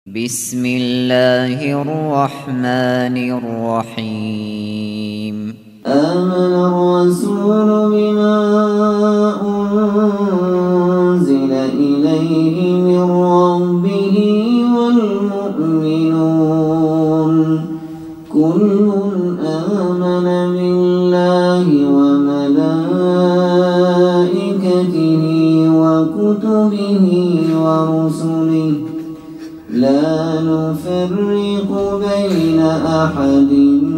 بسم الله الرحمن الرحيم آمن الرسول بما أنزل إليه من ربه والمؤمنون كل آمن بالله وملائكته وكتبه ورسله لا نفرق بين أحد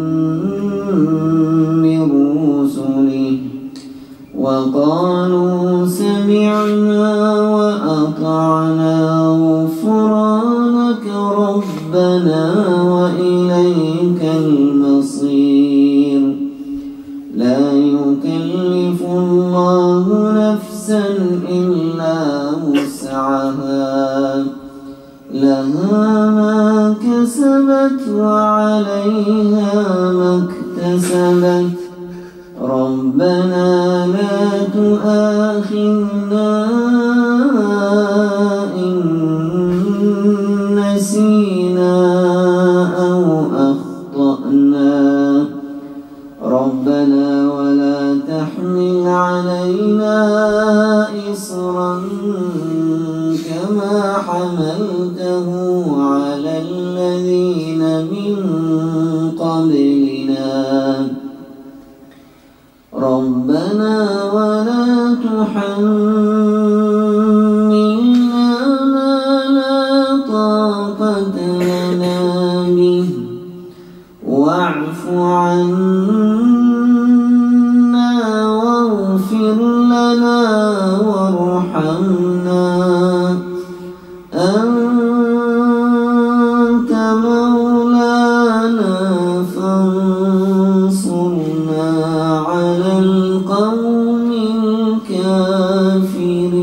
من رسله وقالوا سمعنا وأطعنا غفرانك ربنا وإليك المصير لا يكلف الله نفسا إلا وسعها لها ما كسبت وعليها ما اكتسبت ربنا لا تؤاخذنا إن نسينا أو أخطأنا ربنا ولا تحمل علينا إصرا كما حملته على الذين من قبلنا ربنا ولا تحملنا ما لا طاقة لنا به واعف عنا واغفر لنا وارحمنا أنت مولانا فانصرنا على القوم الكافرين.